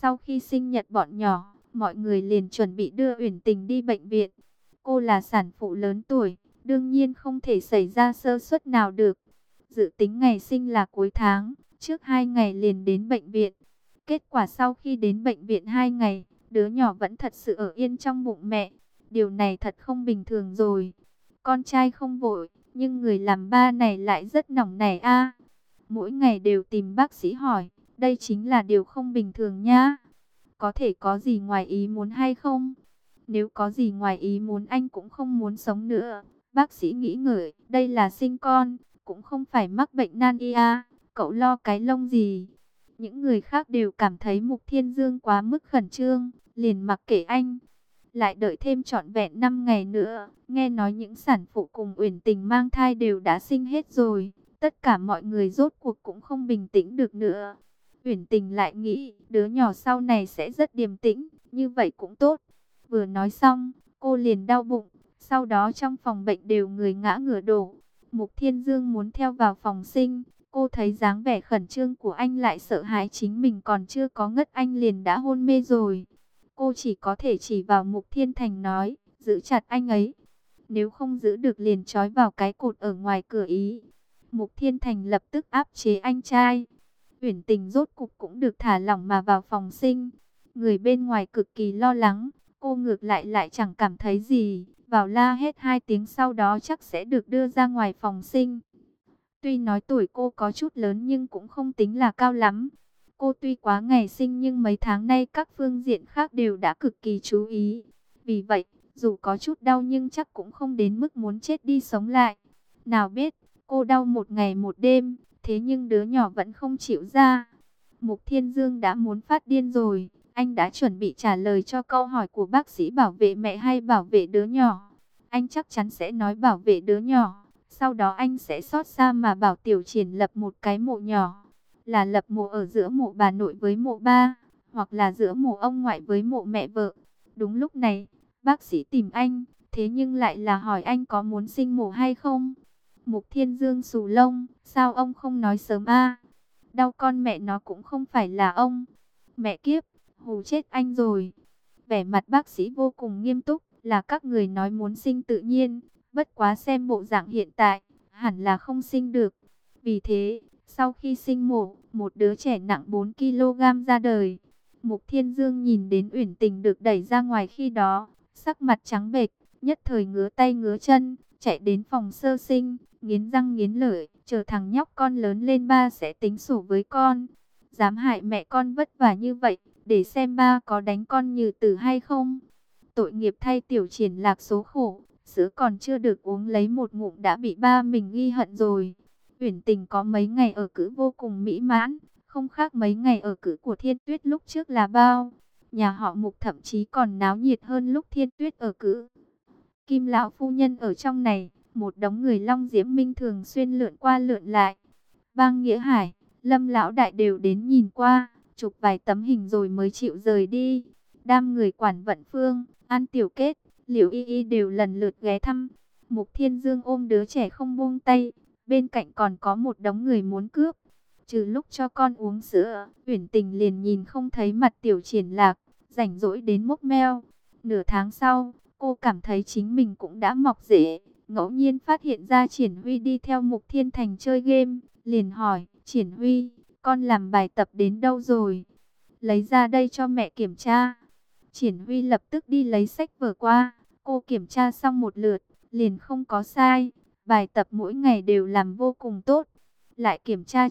Sau khi sinh nhật bọn nhỏ, mọi người liền chuẩn bị đưa Uyển Tình đi bệnh viện. Cô là sản phụ lớn tuổi, đương nhiên không thể xảy ra sơ suất nào được. Dự tính ngày sinh là cuối tháng, trước 2 ngày liền đến bệnh viện. Kết quả sau khi đến bệnh viện 2 ngày, đứa nhỏ vẫn thật sự ở yên trong bụng mẹ. Điều này thật không bình thường rồi. Con trai không vội, nhưng người làm ba này lại rất nóng nảy a. Mỗi ngày đều tìm bác sĩ hỏi, đây chính là điều không bình thường nhá. Có thể có gì ngoài ý muốn hay không? Nếu có gì ngoài ý muốn anh cũng không muốn sống nữa. Bác sĩ nghĩ ngợi, đây là sinh con, cũng không phải mắc bệnh nan y a. Cậu lo cái lông gì? Những người khác đều cảm thấy Mục Thiên Dương quá mức khẩn trương, liền mặc kệ anh. Lại đợi thêm trọn vẹn 5 ngày nữa, nghe nói những sản phụ cùng Uyển Tình mang thai đều đã sinh hết rồi. Tất cả mọi người rốt cuộc cũng không bình tĩnh được nữa. Uyển Tình lại nghĩ, đứa nhỏ sau này sẽ rất điềm tĩnh, như vậy cũng tốt. Vừa nói xong, cô liền đau bụng, sau đó trong phòng bệnh đều người ngã ngửa đổ. Mục Thiên Dương muốn theo vào phòng sinh, cô thấy dáng vẻ khẩn trương của anh lại sợ hãi chính mình còn chưa có ngất anh liền đã hôn mê rồi. Cô chỉ có thể chỉ vào Mục Thiên Thành nói, giữ chặt anh ấy. Nếu không giữ được liền trói vào cái cột ở ngoài cửa ý. Mục Thiên Thành lập tức áp chế anh trai. Uyển Tình rốt cục cũng được thả lỏng mà vào phòng sinh. Người bên ngoài cực kỳ lo lắng, cô ngược lại chẳng cảm thấy gì. Vào la hết 2 tiếng sau đó chắc sẽ được đưa ra ngoài phòng sinh. Tuy nói tuổi cô có chút lớn nhưng cũng không tính là cao lắm. Cô tuy quá ngày sinh nhưng mấy tháng nay các phương diện khác đều đã cực kỳ chú ý. Vì vậy, dù có chút đau nhưng chắc cũng không đến mức muốn chết đi sống lại. Nào biết, cô đau 1 ngày 1 đêm, thế nhưng đứa nhỏ vẫn không chịu ra. Mục Thiên Dương đã muốn phát điên rồi. Anh đã chuẩn bị trả lời cho câu hỏi của bác sĩ bảo vệ mẹ hay bảo vệ đứa nhỏ. Anh chắc chắn sẽ nói bảo vệ đứa nhỏ. Sau đó anh sẽ xót xa mà bảo Tiểu Triển lập một cái mộ nhỏ. Là lập mộ ở giữa mộ bà nội với mộ ba, hoặc là giữa mộ ông ngoại với mộ mẹ vợ. Đúng lúc này, bác sĩ tìm anh, thế nhưng lại là hỏi anh có muốn sinh mổ hay không. Mục Thiên Dương xù lông, sao ông không nói sớm a? Đau con mẹ nó cũng không phải là ông. Mẹ kiếp, hù chết anh rồi. Vẻ mặt bác sĩ vô cùng nghiêm túc, là các người nói muốn sinh tự nhiên, bất quá xem bộ dạng hiện tại, hẳn là không sinh được. Vì thế, sau khi sinh mổ, một đứa trẻ nặng 4 kg ra đời. Mục Thiên Dương nhìn đến Uyển Tình được đẩy ra ngoài khi đó, sắc mặt trắng bệch, nhất thời ngứa tay ngứa chân, chạy đến phòng sơ sinh, nghiến răng nghiến lợi, chờ thằng nhóc con lớn lên ba sẽ tính sổ với con. Dám hại mẹ con vất vả như vậy, để xem ba có đánh con như tử hay không. Tội nghiệp thay Tiểu Triển lạc số khổ, sữa còn chưa được uống lấy một ngụm đã bị ba mình ghi hận rồi. Uyển Tình có mấy ngày ở cữ vô cùng mỹ mãn, không khác mấy ngày ở cữ của Thiên Tuyết lúc trước là bao. Nhà họ Mục thậm chí còn náo nhiệt hơn lúc Thiên Tuyết ở cữ. Kim lão phu nhân ở trong này, một đống người Long Diễm Minh thường xuyên lượn qua lượn lại. Bang Nghĩa Hải, Lâm lão đại đều đến nhìn qua, chụp vài tấm hình rồi mới chịu rời đi. Đám người Quản Vận Phương, An Tiểu Kết, Liễu Y Y đều lần lượt ghé thăm. Mục Thiên Dương ôm đứa trẻ không buông tay, bên cạnh còn có một đống người muốn cướp. Trừ lúc cho con uống sữa, Uyển Tình liền nhìn không thấy mặt Tiểu Triển lạc, rảnh rỗi đến mốc meo. Nửa tháng sau, cô cảm thấy chính mình cũng đã mọc rễ, ngẫu nhiên phát hiện ra Triển Huy đi theo Mục Thiên Thành chơi game, liền hỏi, Triển Huy, con làm bài tập đến đâu rồi? Lấy ra đây cho mẹ kiểm tra. Triển Huy lập tức đi lấy sách vở qua, cô kiểm tra xong một lượt, liền không có sai, bài tập mỗi ngày đều làm vô cùng tốt. Lại kiểm tra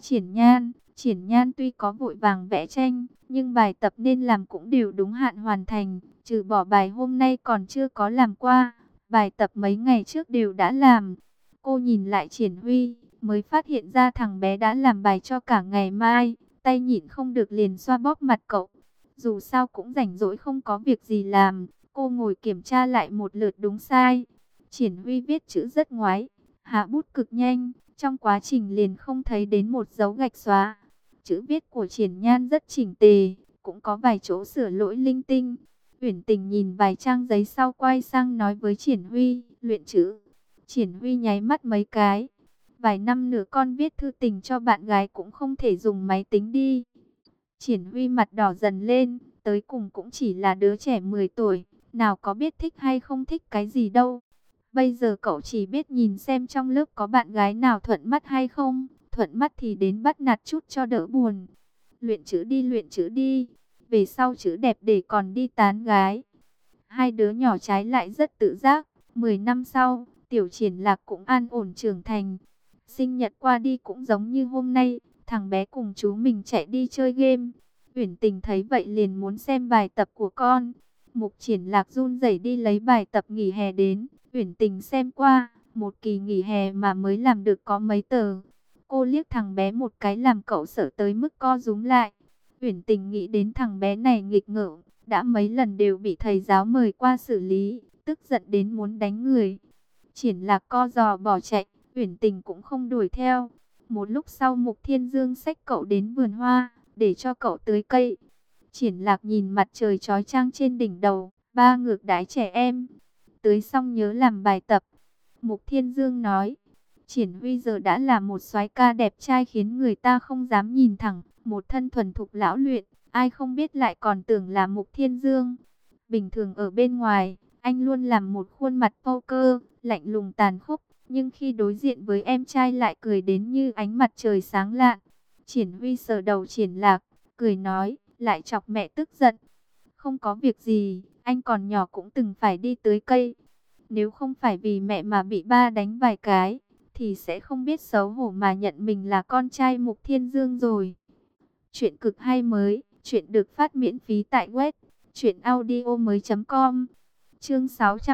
Triển Nhan tuy có vội vàng vẽ tranh, nhưng bài tập nên làm cũng đều đúng hạn hoàn thành, trừ bỏ bài hôm nay còn chưa có làm qua, bài tập mấy ngày trước đều đã làm. Cô nhìn lại Triển Huy, mới phát hiện ra thằng bé đã làm bài cho cả ngày mai, tay nhịn không được liền xoa bóp mặt cậu. Dù sao cũng rảnh rỗi không có việc gì làm, cô ngồi kiểm tra lại một lượt đúng sai. Triển Huy viết chữ rất ngoái, hạ bút cực nhanh, trong quá trình liền không thấy đến một dấu gạch xóa. Chữ viết của Triển Nhan rất chỉnh tề, cũng có vài chỗ sửa lỗi linh tinh. Uyển Tình nhìn vài trang giấy sau quay sang nói với Triển Huy, luyện chữ. Triển Huy nháy mắt mấy cái. Vài năm nữa con viết thư tình cho bạn gái cũng không thể dùng máy tính đi. Triển Huy mặt đỏ dần lên, tới cùng cũng chỉ là đứa trẻ 10 tuổi, nào có biết thích hay không thích cái gì đâu. Bây giờ cậu chỉ biết nhìn xem trong lớp có bạn gái nào thuận mắt hay không, thuận mắt thì đến bắt nạt chút cho đỡ buồn. Luyện chữ đi, về sau chữ đẹp để còn đi tán gái. Hai đứa nhỏ trái lại rất tự giác. 10 năm sau, Tiểu Triển Lạc cũng an ổn trưởng thành. Sinh nhật qua đi cũng giống như hôm nay, thằng bé cùng chú mình chạy đi chơi game. Uyển Tình thấy vậy liền muốn xem bài tập của con. Mục Triển Lạc run rẩy đi lấy bài tập nghỉ hè đến. Uyển Tình xem qua, một kỳ nghỉ hè mà mới làm được có mấy tờ. Cô liếc thằng bé một cái làm cậu sợ tới mức co rúm lại. Uyển Tình nghĩ đến thằng bé này nghịch ngợm, đã mấy lần đều bị thầy giáo mời qua xử lý, tức giận đến muốn đánh người. Triển Lạc co giò bỏ chạy, Uyển Tình cũng không đuổi theo. Một lúc sau Mục Thiên Dương xách cậu đến vườn hoa, để cho cậu tưới cây. Triển Lạc nhìn mặt trời chói chang trên đỉnh đầu, ba ngược đãi trẻ em. Tưới xong nhớ làm bài tập. Mục Thiên Dương nói, Triển Huy giờ đã là một soái ca đẹp trai khiến người ta không dám nhìn thẳng, một thân thuần thục lão luyện, ai không biết lại còn tưởng là Mục Thiên Dương. Bình thường ở bên ngoài, anh luôn làm một khuôn mặt poker, lạnh lùng tàn khốc, nhưng khi đối diện với em trai lại cười đến như ánh mặt trời sáng lạn. Triển Huy sờ đầu Triển Lạc, cười nói, lại chọc mẹ tức giận. Không có việc gì, anh còn nhỏ cũng từng phải đi tưới cây. Nếu không phải vì mẹ mà bị ba đánh vài cái, thì sẽ không biết xấu hổ mà nhận mình là con trai Mục Thiên Dương rồi. Chuyện cực hay mới, chuyện được phát miễn phí tại web truyệnaudiomoi.com. Chương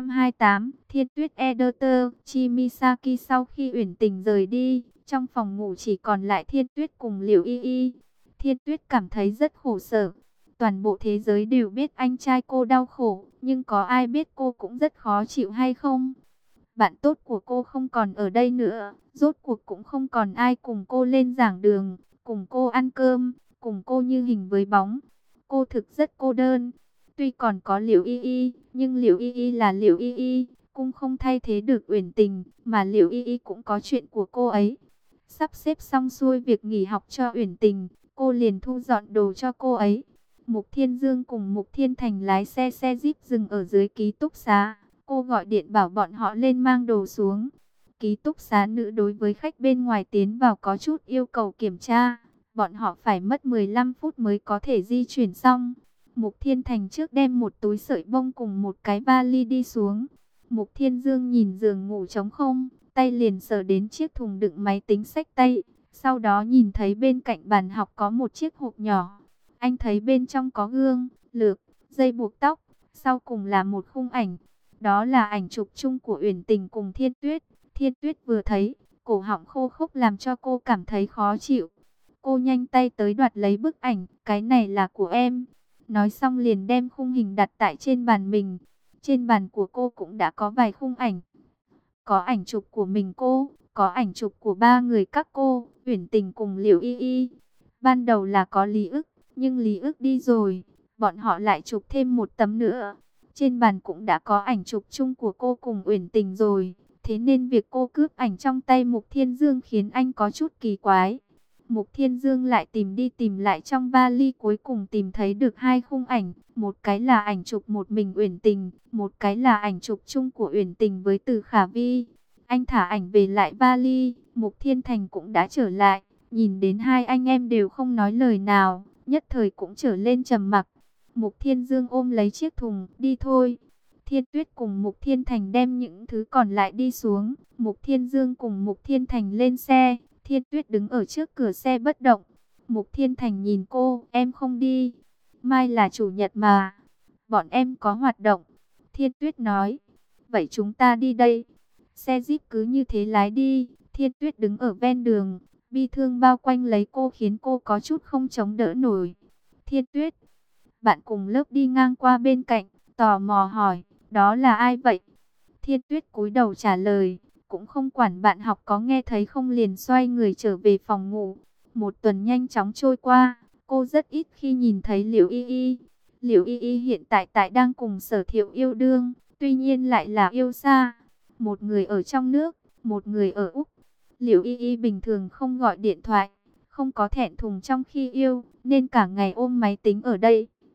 628, Thiên Tuyết Editor, Chimisaki. Sau khi Uyển Tình rời đi, trong phòng ngủ chỉ còn lại Thiên Tuyết cùng Liễu Y Y. Thiên Tuyết cảm thấy rất khổ sở. Toàn bộ thế giới đều biết anh trai cô đau khổ, nhưng có ai biết cô cũng rất khó chịu hay không? Bạn tốt của cô không còn ở đây nữa, rốt cuộc cũng không còn ai cùng cô lên giảng đường, cùng cô ăn cơm, cùng cô như hình với bóng. Cô thực rất cô đơn. Tuy còn có Liễu Y Y, nhưng Liễu Y Y là Liễu Y Y, cũng không thay thế được Uyển Tình, mà Liễu Y Y cũng có chuyện của cô ấy. Sắp xếp xong xuôi việc nghỉ học cho Uyển Tình, cô liền thu dọn đồ cho cô ấy. Mục Thiên Dương cùng Mục Thiên Thành lái xe Jeep dừng ở dưới ký túc xá. Cô gọi điện bảo bọn họ lên mang đồ xuống. Ký túc xá nữ đối với khách bên ngoài tiến vào có chút yêu cầu kiểm tra. Bọn họ phải mất 15 phút mới có thể di chuyển xong. Mục Thiên Thành trước đem một túi sợi bông cùng một cái vali đi xuống. Mục Thiên Dương nhìn giường ngủ trống không, tay liền sờ đến chiếc thùng đựng máy tính xách tay. Sau đó nhìn thấy bên cạnh bàn học có một chiếc hộp nhỏ. Anh thấy bên trong có gương, lược, dây buộc tóc, sau cùng là một khung ảnh. Đó là ảnh chụp chung của Uyển Tình cùng Thiên Tuyết. Thiên Tuyết vừa thấy, cổ họng khô khốc làm cho cô cảm thấy khó chịu. Cô nhanh tay tới đoạt lấy bức ảnh, cái này là của em. Nói xong liền đem khung hình đặt tại trên bàn mình. Trên bàn của cô cũng đã có vài khung ảnh. Có ảnh chụp của mình cô, có ảnh chụp của ba người các cô, Uyển Tình cùng Liễu Y Y. Ban đầu là có Lý Ức, nhưng Lý Ức đi rồi, bọn họ lại chụp thêm một tấm nữa. Trên bàn cũng đã có ảnh chụp chung của cô cùng Uyển Tình rồi, thế nên việc cô cướp ảnh trong tay Mục Thiên Dương khiến anh có chút kỳ quái. Mục Thiên Dương lại tìm đi tìm lại trong vali, cuối cùng tìm thấy được hai khung ảnh, một cái là ảnh chụp một mình Uyển Tình, một cái là ảnh chụp chung của Uyển Tình với Từ Khả Vi. Anh thả ảnh về lại vali, Mục Thiên Thành cũng đã trở lại, nhìn đến hai anh em đều không nói lời nào, nhất thời cũng trở lên trầm mặc. Mục Thiên Dương ôm lấy chiếc thùng, đi thôi. Thiên Tuyết cùng Mục Thiên Thành đem những thứ còn lại đi xuống. Mục Thiên Dương cùng Mục Thiên Thành lên xe. Thiên Tuyết đứng ở trước cửa xe bất động. Mục Thiên Thành nhìn cô, em không đi. Mai là chủ nhật mà. Bọn em có hoạt động. Thiên Tuyết nói. Vậy chúng ta đi đây. Xe Jeep cứ như thế lái đi. Thiên Tuyết đứng ở ven đường. Bi thương bao quanh lấy cô khiến cô có chút không chống đỡ nổi. Thiên Tuyết. Bạn cùng lớp đi ngang qua bên cạnh, tò mò hỏi, đó là ai vậy? Thiên Tuyết cúi đầu trả lời, cũng không quản bạn học có nghe thấy không, liền xoay người trở về phòng ngủ. Một tuần nhanh chóng trôi qua, cô rất ít khi nhìn thấy Liễu Y Y. Liễu Y Y hiện tại đang cùng Sở Thiệu yêu đương, tuy nhiên lại là yêu xa. Một người ở trong nước, một người ở Úc. Liễu Y Y bình thường không gọi điện thoại, không có thẹn thùng trong khi yêu, nên cả ngày ôm máy tính ở đây.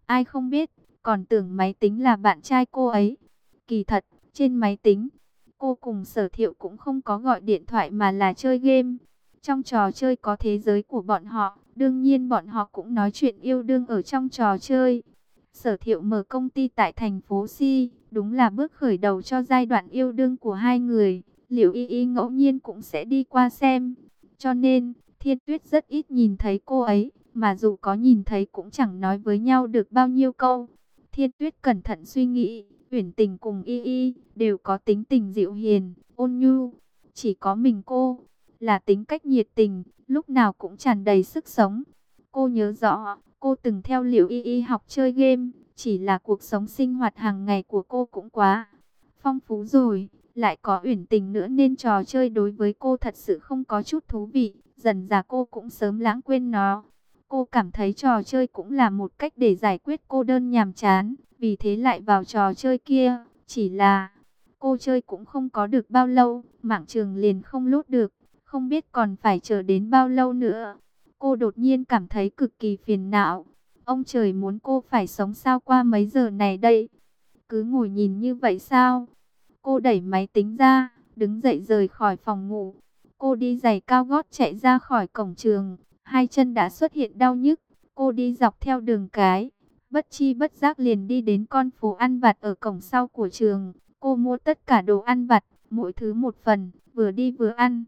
Ai không biết, còn tưởng máy tính là bạn trai cô ấy. Kỳ thật, trên máy tính, cô cùng Sở Thiệu cũng không có gọi điện thoại mà là chơi game. Trong trò chơi có thế giới của bọn họ, đương nhiên bọn họ cũng nói chuyện yêu đương ở trong trò chơi. Sở Thiệu mở công ty tại thành phố Si, đúng là bước khởi đầu cho giai đoạn yêu đương của hai người. Liễu Y Y ngẫu nhiên cũng sẽ đi qua xem. Cho nên, Thiên Tuyết rất ít nhìn thấy cô ấy, mà dù có nhìn thấy cũng chẳng nói với nhau được bao nhiêu câu. Thiên Tuyết cẩn thận suy nghĩ, Uyển Tình cùng Y Y đều có tính tình dịu hiền, ôn nhu. Chỉ có mình cô là tính cách nhiệt tình, lúc nào cũng tràn đầy sức sống. Cô nhớ rõ, cô từng theo Liễu Y Y học chơi game, chỉ là cuộc sống sinh hoạt hàng ngày của cô cũng quá phong phú rồi, lại có Uyển Tình nữa nên trò chơi đối với cô thật sự không có chút thú vị, dần dà cô cũng sớm lãng quên nó. Cô cảm thấy trò chơi cũng là một cách để giải quyết cô đơn nhàm chán, vì thế lại vào trò chơi kia, chỉ là cô chơi cũng không có được bao lâu, mạng trường liền không lốt được, không biết còn phải chờ đến bao lâu nữa. Cô đột nhiên cảm thấy cực kỳ phiền não. Ông trời muốn cô phải sống sao qua mấy giờ này đây? Cứ ngồi nhìn như vậy sao? Cô đẩy máy tính ra, đứng dậy rời khỏi phòng ngủ. Cô đi giày cao gót chạy ra khỏi cổng trường, hai chân đã xuất hiện đau nhức. Cô đi dọc theo đường cái, bất chi bất giác liền đi đến con phố ăn vặt ở cổng sau của trường. Cô mua tất cả đồ ăn vặt, mỗi thứ một phần, vừa đi vừa ăn.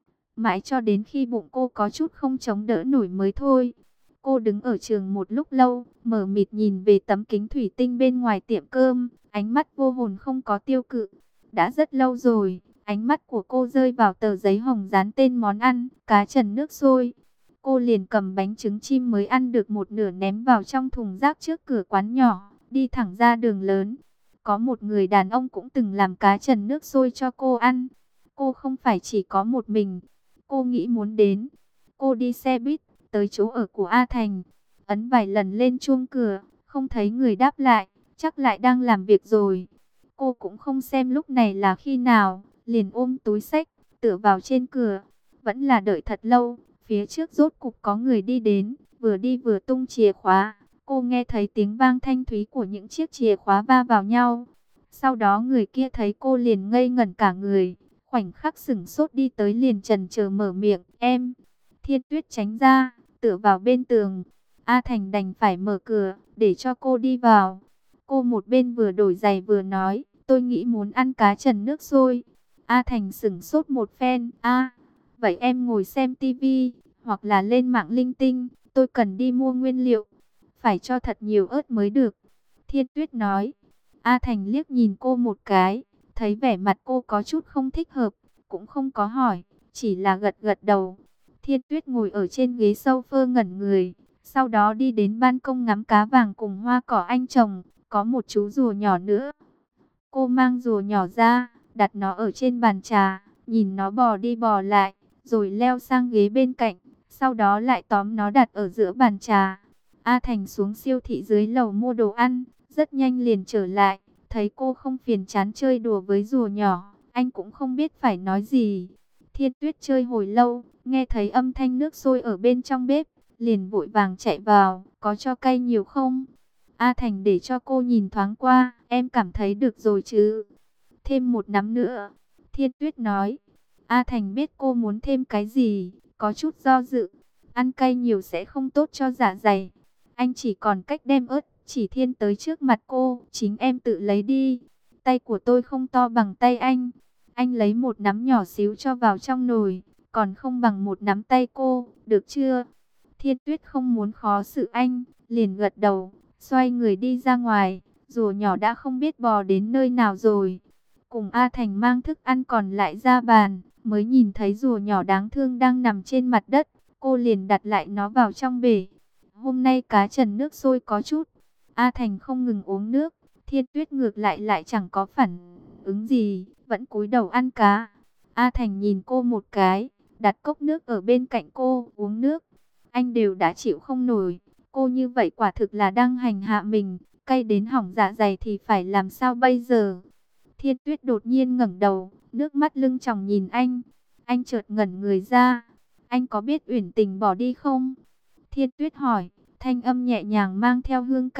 Mãi cho đến khi bụng cô có chút không chống đỡ nổi mới thôi. Cô đứng ở trường một lúc lâu, mờ mịt nhìn về tấm kính thủy tinh bên ngoài tiệm cơm, ánh mắt vô hồn không có tiêu cự. Đã rất lâu rồi, ánh mắt của cô rơi vào tờ giấy hồng dán tên món ăn, cá trần nước sôi. Cô liền cầm bánh trứng chim mới ăn được một nửa ném vào trong thùng rác trước cửa quán nhỏ, đi thẳng ra đường lớn. Có một người đàn ông cũng từng làm cá trần nước sôi cho cô ăn. Cô không phải chỉ có một mình. Cô nghĩ muốn đến. Cô đi xe buýt, tới chỗ ở của A Thành. Ấn vài lần lên chuông cửa, không thấy người đáp lại, chắc lại đang làm việc rồi. Cô cũng không xem lúc này là khi nào, liền ôm túi xách, tựa vào trên cửa. Vẫn là đợi thật lâu, phía trước rốt cục có người đi đến, vừa tung chìa khóa. Cô nghe thấy tiếng vang thanh thúy của những chiếc chìa khóa va vào nhau. Sau đó người kia thấy cô liền ngây ngẩn cả người, khoảnh khắc sửng sốt đi tới liền chần chờ mở miệng, em. Thiên Tuyết tránh ra, tựa vào bên tường. A Thành đành phải mở cửa, để cho cô đi vào. Cô một bên vừa đổi giày vừa nói, tôi nghĩ muốn ăn cá trần nước sôi. A Thành sửng sốt một phen, vậy em ngồi xem tivi, hoặc là lên mạng linh tinh, tôi cần đi mua nguyên liệu. Phải cho thật nhiều ớt mới được. Thiên Tuyết nói. A Thành liếc nhìn cô một cái, thấy vẻ mặt cô có chút không thích hợp, cũng không có hỏi, chỉ là gật gật đầu. Thiên Tuyết ngồi ở trên ghế sofa ngẩn người, sau đó đi đến ban công ngắm cá vàng cùng hoa cỏ anh trồng, có một chú rùa nhỏ nữa. Cô mang rùa nhỏ ra, đặt nó ở trên bàn trà, nhìn nó bò đi bò lại, rồi leo sang ghế bên cạnh, sau đó lại tóm nó đặt ở giữa bàn trà. A Thành xuống siêu thị dưới lầu mua đồ ăn, rất nhanh liền trở lại, thấy cô không phiền chán chơi đùa với rùa nhỏ, anh cũng không biết phải nói gì. Thiên Tuyết chơi hồi lâu, nghe thấy âm thanh nước sôi ở bên trong bếp, liền vội vàng chạy vào, có cho cay nhiều không? A Thành để cho cô nhìn thoáng qua, em cảm thấy được rồi chứ? Thêm một nắm nữa, Thiên Tuyết nói. A Thành biết cô muốn thêm cái gì, có chút do dự, ăn cay nhiều sẽ không tốt cho dạ dày. Anh chỉ còn cách đem ớt chỉ thiên tới trước mặt cô, chính em tự lấy đi. Tay của tôi không to bằng tay anh. Anh lấy một nắm nhỏ xíu cho vào trong nồi, còn không bằng một nắm tay cô, được chưa? Thiên Tuyết không muốn khó xử anh, liền gật đầu, xoay người đi ra ngoài, rùa nhỏ đã không biết bò đến nơi nào rồi. Cùng A Thành mang thức ăn còn lại ra bàn, mới nhìn thấy rùa nhỏ đáng thương đang nằm trên mặt đất, cô liền đặt lại nó vào trong bể. Hôm nay cá trần nước sôi có chút. A Thành không ngừng uống nước, Thiên Tuyết ngược lại chẳng có phản ứng gì, vẫn cúi đầu ăn cá. A Thành nhìn cô một cái, đặt cốc nước ở bên cạnh cô, uống nước. Anh đều đã chịu không nổi, cô như vậy quả thực là đang hành hạ mình, cay đến hỏng dạ dày thì phải làm sao bây giờ? Thiên Tuyết đột nhiên ngẩng đầu, nước mắt lưng tròng nhìn anh. Anh chợt ngẩn người ra. Anh có biết Uyển Tình bỏ đi không? Thiên Tuyết hỏi, thanh âm nhẹ nhàng mang theo hương cay,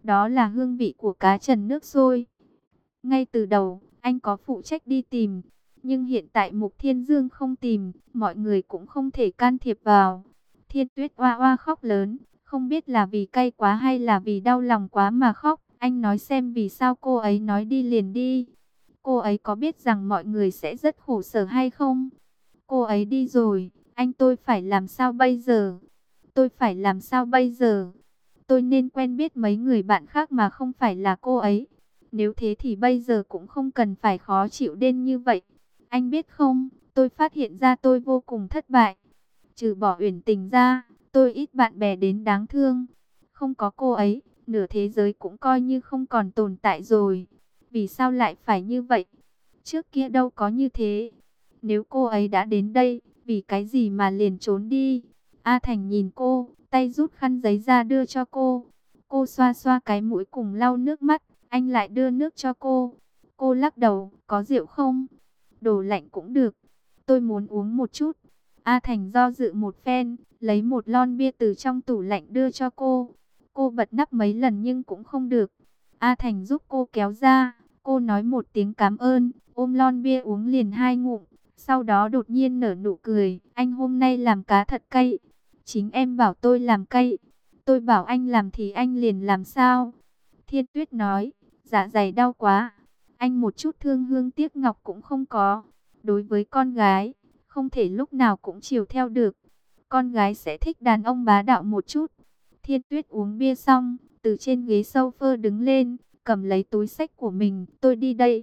đó là hương vị của cá trần nước sôi. Ngay từ đầu, anh có phụ trách đi tìm, nhưng hiện tại Mục Thiên Dương không tìm, mọi người cũng không thể can thiệp vào. Thiên Tuyết oa oa khóc lớn, không biết là vì cay quá hay là vì đau lòng quá mà khóc. Anh nói xem vì sao cô ấy nói đi liền đi. Cô ấy có biết rằng mọi người sẽ rất khổ sở hay không? Cô ấy đi rồi, tôi phải làm sao bây giờ? Tôi phải làm sao bây giờ? Tôi nên quen biết mấy người bạn khác mà không phải là cô ấy. Nếu thế thì bây giờ cũng không cần phải khó chịu đến như vậy. Anh biết không, tôi phát hiện ra tôi vô cùng thất bại. Trừ bỏ Uyển Tình ra, tôi ít bạn bè đến đáng thương. Không có cô ấy, nửa thế giới cũng coi như không còn tồn tại rồi. Vì sao lại phải như vậy? Trước kia đâu có như thế. Nếu cô ấy đã đến đây, vì cái gì mà liền trốn đi? A Thành nhìn cô, tay rút khăn giấy ra đưa cho cô. Cô xoa xoa cái mũi cùng lau nước mắt, anh lại đưa nước cho cô. Cô lắc đầu, có rượu không? Đồ lạnh cũng được. Tôi muốn uống một chút. A Thành do dự một phen, lấy một lon bia từ trong tủ lạnh đưa cho cô. Cô bật nắp mấy lần nhưng cũng không được. A Thành giúp cô kéo ra. Cô nói một tiếng cảm ơn, ôm lon bia uống liền 2 ngụm. Sau đó đột nhiên nở nụ cười. Anh hôm nay làm cá thật cay. Chính em bảo tôi làm cay. Tôi bảo anh làm thì anh liền làm sao? Thiên Tuyết nói, dạ dày đau quá. Anh một chút thương hương tiếc ngọc cũng không có. Đối với con gái, không thể lúc nào cũng chiều theo được. Con gái sẽ thích đàn ông bá đạo một chút. Thiên Tuyết uống bia xong, từ trên ghế sofa đứng lên, cầm lấy túi xách của mình. Tôi đi đây.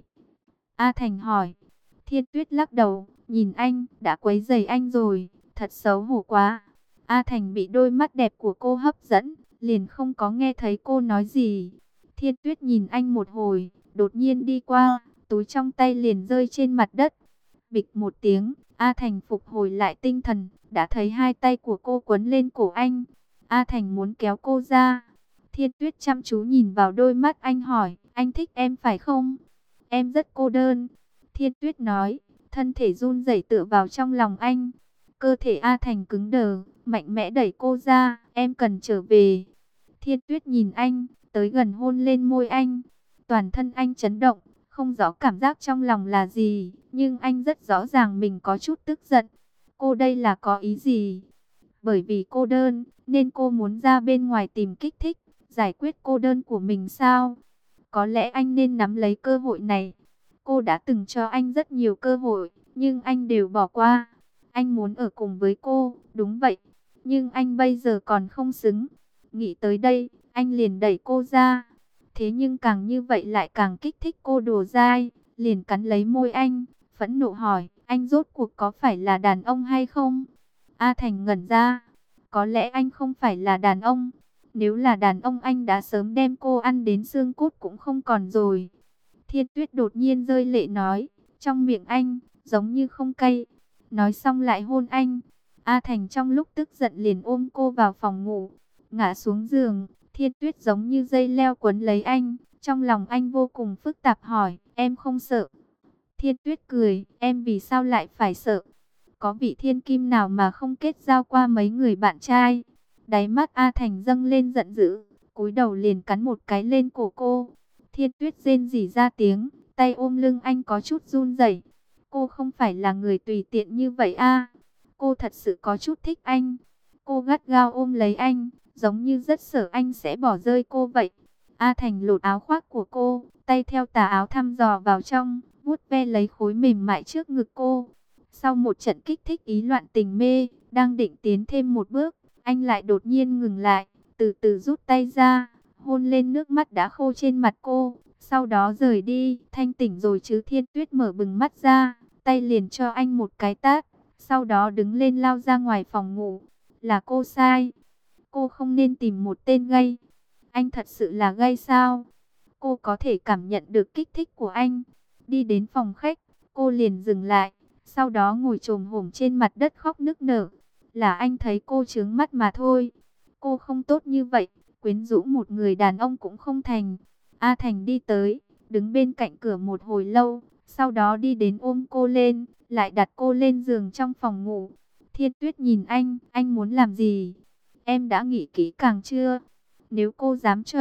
A Thành hỏi. Thiên Tuyết lắc đầu, nhìn anh, đã quấy rầy anh rồi, thật xấu hổ quá. A Thành bị đôi mắt đẹp của cô hấp dẫn, liền không có nghe thấy cô nói gì. Thiên Tuyết nhìn anh một hồi, đột nhiên đi qua, túi trong tay liền rơi trên mặt đất. Bịch một tiếng, A Thành phục hồi lại tinh thần, đã thấy hai tay của cô quấn lên cổ anh. A Thành muốn kéo cô ra. Thiên Tuyết chăm chú nhìn vào đôi mắt anh hỏi, anh thích em phải không? Em rất cô đơn. Thiên Tuyết nói, thân thể run rẩy tựa vào trong lòng anh. Cơ thể A Thành cứng đờ, mạnh mẽ đẩy cô ra, em cần trở về. Thiên Tuyết nhìn anh, tới gần hôn lên môi anh. Toàn thân anh chấn động, không rõ cảm giác trong lòng là gì, nhưng anh rất rõ ràng mình có chút tức giận. Cô đây là có ý gì? Bởi vì cô đơn, nên cô muốn ra bên ngoài tìm kích thích, giải quyết cô đơn của mình sao? Có lẽ anh nên nắm lấy cơ hội này. Cô đã từng cho anh rất nhiều cơ hội, nhưng anh đều bỏ qua. Anh muốn ở cùng với cô, đúng vậy. Nhưng anh bây giờ còn không xứng. Nghĩ tới đây, anh liền đẩy cô ra. Thế nhưng càng như vậy lại càng kích thích cô đổ dai. Liền cắn lấy môi anh, phẫn nộ hỏi, anh rốt cuộc có phải là đàn ông hay không? A Thành ngẩn ra. Có lẽ anh không phải là đàn ông. Nếu là đàn ông anh đã sớm đem cô ăn đến xương cốt cũng không còn rồi. Thiên Tuyết đột nhiên rơi lệ nói, trong miệng anh, giống như không cay. Nói xong lại hôn anh. A Thành trong lúc tức giận liền ôm cô vào phòng ngủ. Ngã xuống giường, Thiên Tuyết giống như dây leo quấn lấy anh. Trong lòng anh vô cùng phức tạp hỏi, em không sợ? Thiên Tuyết cười, em vì sao lại phải sợ? Có vị thiên kim nào mà không kết giao qua mấy người bạn trai? Đáy mắt A Thành dâng lên giận dữ, cúi đầu liền cắn một cái lên cổ cô. Thiên Tuyết rên rỉ ra tiếng, tay ôm lưng anh có chút run rẩy. Cô không phải là người tùy tiện như vậy a. Cô thật sự có chút thích anh. Cô gắt gao ôm lấy anh, giống như rất sợ anh sẽ bỏ rơi cô vậy. A Thành lột áo khoác của cô, tay theo tà áo thăm dò vào trong, vuốt ve lấy khối mềm mại trước ngực cô. Sau một trận kích thích ý loạn tình mê, đang định tiến thêm một bước, anh lại đột nhiên ngừng lại, từ từ rút tay ra, hôn lên nước mắt đã khô trên mặt cô. Sau đó rời đi, thanh tỉnh rồi chứ? Thiên Tuyết mở bừng mắt ra, tay liền cho anh một cái tát. Sau đó đứng lên lao ra ngoài phòng ngủ. Là cô sai. Cô không nên tìm một tên gay. Anh thật sự là gay sao? Cô có thể cảm nhận được kích thích của anh. Đi đến phòng khách, cô liền dừng lại. Sau đó ngồi chồm hổm trên mặt đất khóc nức nở. Là anh thấy cô chướng mắt mà thôi. Cô không tốt như vậy. Quyến rũ một người đàn ông cũng không thành. A Thành đi tới, đứng bên cạnh cửa một hồi lâu. Sau đó đi đến ôm cô lên, lại đặt cô lên giường trong phòng ngủ. Thiên Tuyết nhìn anh muốn làm gì? Em đã nghĩ kỹ càng chưa? Nếu cô dám cho,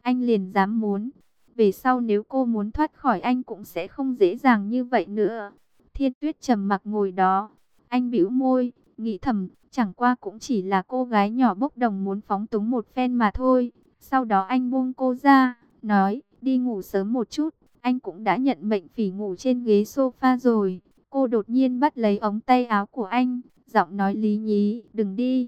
anh liền dám muốn. Về sau nếu cô muốn thoát khỏi anh cũng sẽ không dễ dàng như vậy nữa. Thiên Tuyết trầm mặc ngồi đó. Anh bĩu môi, nghĩ thầm, chẳng qua cũng chỉ là cô gái nhỏ bốc đồng muốn phóng túng một phen mà thôi. Sau đó anh buông cô ra, nói, đi ngủ sớm một chút. Anh cũng đã nhận mệnh phỉ ngủ trên ghế sofa rồi. Cô đột nhiên bắt lấy ống tay áo của anh, giọng nói lý nhí, đừng đi.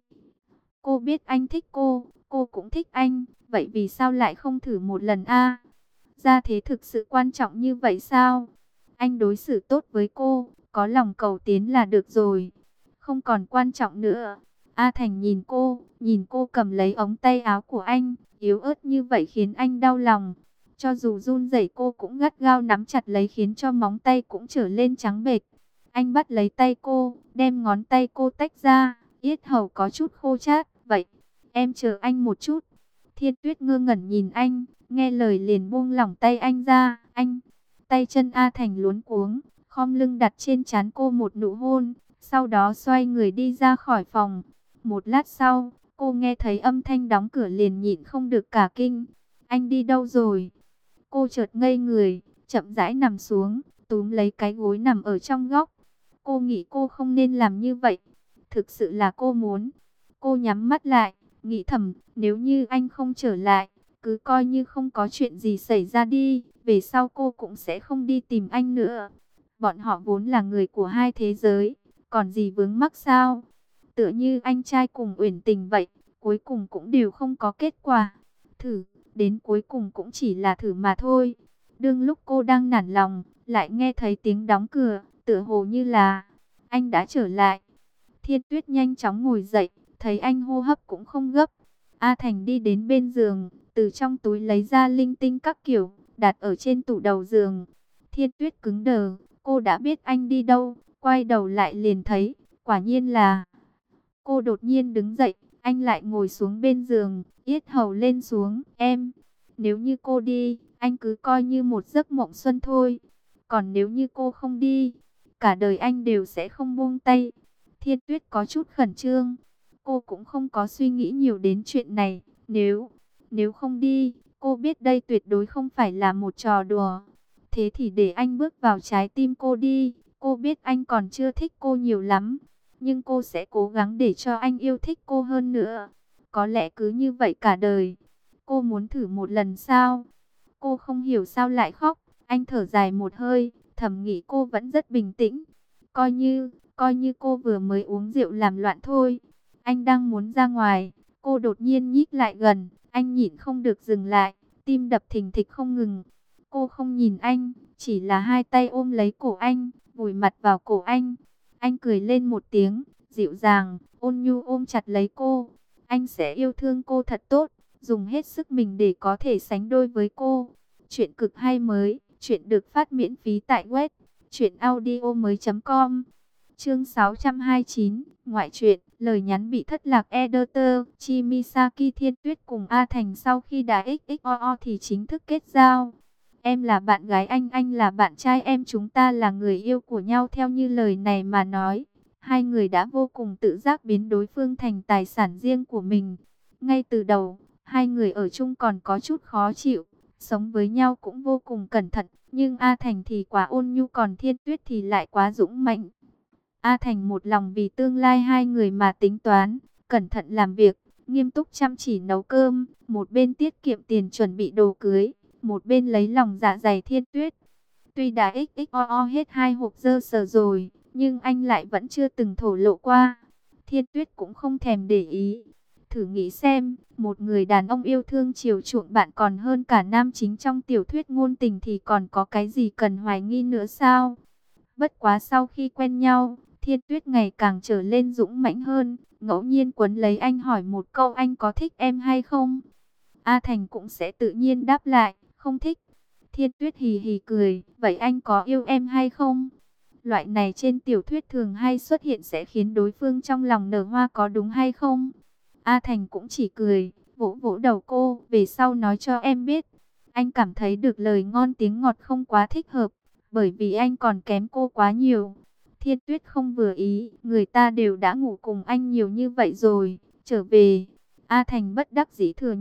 Cô biết anh thích cô cũng thích anh, vậy vì sao lại không thử một lần a? Gia thế thực sự quan trọng như vậy sao? Anh đối xử tốt với cô, có lòng cầu tiến là được rồi, không còn quan trọng nữa. A Thành nhìn cô cầm lấy ống tay áo của anh, yếu ớt như vậy khiến anh đau lòng. Cho dù run rẩy cô cũng gắt gao nắm chặt lấy khiến cho móng tay cũng trở lên trắng bệch. Anh bắt lấy tay cô, đem ngón tay cô tách ra, yết hầu có chút khô chát. Vậy, em chờ anh một chút. Thiên Tuyết ngơ ngẩn nhìn anh, nghe lời liền buông lỏng tay anh ra. Anh, tay chân A Thành luống cuống, khom lưng đặt trên trán cô một nụ hôn, sau đó xoay người đi ra khỏi phòng. Một lát sau, cô nghe thấy âm thanh đóng cửa liền nhịn không được cả kinh. Anh đi đâu rồi? Cô chợt ngây người, chậm rãi nằm xuống, túm lấy cái gối nằm ở trong góc. Cô nghĩ cô không nên làm như vậy. Thực sự là cô muốn. Cô nhắm mắt lại, nghĩ thầm, nếu như anh không trở lại, cứ coi như không có chuyện gì xảy ra đi, về sau cô cũng sẽ không đi tìm anh nữa. Bọn họ vốn là người của hai thế giới, còn gì vướng mắc sao? Tựa như anh trai cùng Uyển Tình vậy, cuối cùng cũng đều không có kết quả. Thử, đến cuối cùng cũng chỉ là thử mà thôi. Đương lúc cô đang nản lòng, lại nghe thấy tiếng đóng cửa, tựa hồ như là anh đã trở lại. Thiên Tuyết nhanh chóng ngồi dậy, thấy anh hô hấp cũng không gấp. A Thành đi đến bên giường, từ trong túi lấy ra linh tinh các kiểu, đặt ở trên tủ đầu giường. Thiên Tuyết cứng đờ, cô đã biết anh đi đâu, quay đầu lại liền thấy, quả nhiên là... Cô đột nhiên đứng dậy, anh lại ngồi xuống bên giường, yết hầu lên xuống. Em, nếu như cô đi, anh cứ coi như một giấc mộng xuân thôi. Còn nếu như cô không đi, cả đời anh đều sẽ không buông tay. Thiên Tuyết có chút khẩn trương. Cô cũng không có suy nghĩ nhiều đến chuyện này. Nếu không đi, cô biết đây tuyệt đối không phải là một trò đùa. Thế thì để anh bước vào trái tim cô đi. Cô biết anh còn chưa thích cô nhiều lắm, nhưng cô sẽ cố gắng để cho anh yêu thích cô hơn nữa. Có lẽ cứ như vậy cả đời. Cô muốn thử một lần sao? Cô không hiểu sao lại khóc. Anh thở dài một hơi, thầm nghĩ cô vẫn rất bình tĩnh. Coi như cô vừa mới uống rượu làm loạn thôi. Anh đang muốn ra ngoài, cô đột nhiên nhích lại gần. Anh nhịn không được dừng lại, tim đập thình thịch không ngừng. Cô không nhìn anh, chỉ là hai tay ôm lấy cổ anh, vùi mặt vào cổ anh. Anh cười lên một tiếng, dịu dàng, ôn nhu ôm chặt lấy cô. Anh sẽ yêu thương cô thật tốt, dùng hết sức mình để có thể sánh đôi với cô. Chuyện cực hay mới, chuyện được phát miễn phí tại web truyệnaudiomoi.com. Chương 629, ngoại truyện, lời nhắn bị thất lạc editor, Chimisaki. Thiên Tuyết cùng A Thành sau khi đã XXOO thì chính thức kết giao. Em là bạn gái anh là bạn trai em, chúng ta là người yêu của nhau. Theo như lời này mà nói, hai người đã vô cùng tự giác biến đối phương thành tài sản riêng của mình. Ngay từ đầu, hai người ở chung còn có chút khó chịu, sống với nhau cũng vô cùng cẩn thận, nhưng A Thành thì quá ôn nhu, còn Thiên Tuyết thì lại quá dũng mãnh. A Thành một lòng vì tương lai hai người mà tính toán, cẩn thận làm việc, nghiêm túc chăm chỉ nấu cơm, một bên tiết kiệm tiền chuẩn bị đồ cưới, một bên lấy lòng dạ dày Thiên Tuyết. Tuy đã XXOO hết 2 hộp dơ sờ rồi, nhưng anh lại vẫn chưa từng thổ lộ qua. Thiên Tuyết cũng không thèm để ý. Thử nghĩ xem, một người đàn ông yêu thương chiều chuộng bạn còn hơn cả nam chính trong tiểu thuyết ngôn tình thì còn có cái gì cần hoài nghi nữa sao? Bất quá sau khi quen nhau, Thiên Tuyết ngày càng trở lên dũng mãnh hơn, ngẫu nhiên quấn lấy anh hỏi một câu, anh có thích em hay không? A Thành cũng sẽ tự nhiên đáp lại, không thích. Thiên Tuyết hì hì cười, vậy anh có yêu em hay không? Loại này trên tiểu thuyết thường hay xuất hiện sẽ khiến đối phương trong lòng nở hoa, có đúng hay không? A Thành cũng chỉ cười, vỗ vỗ đầu cô, về sau nói cho em biết. Anh cảm thấy được lời ngon tiếng ngọt không quá thích hợp, bởi vì anh còn kém cô quá nhiều. Thiên Tuyết không vừa ý, người ta đều đã ngủ cùng anh nhiều như vậy rồi, trở về. A Thành bất đắc dĩ thừa nhận,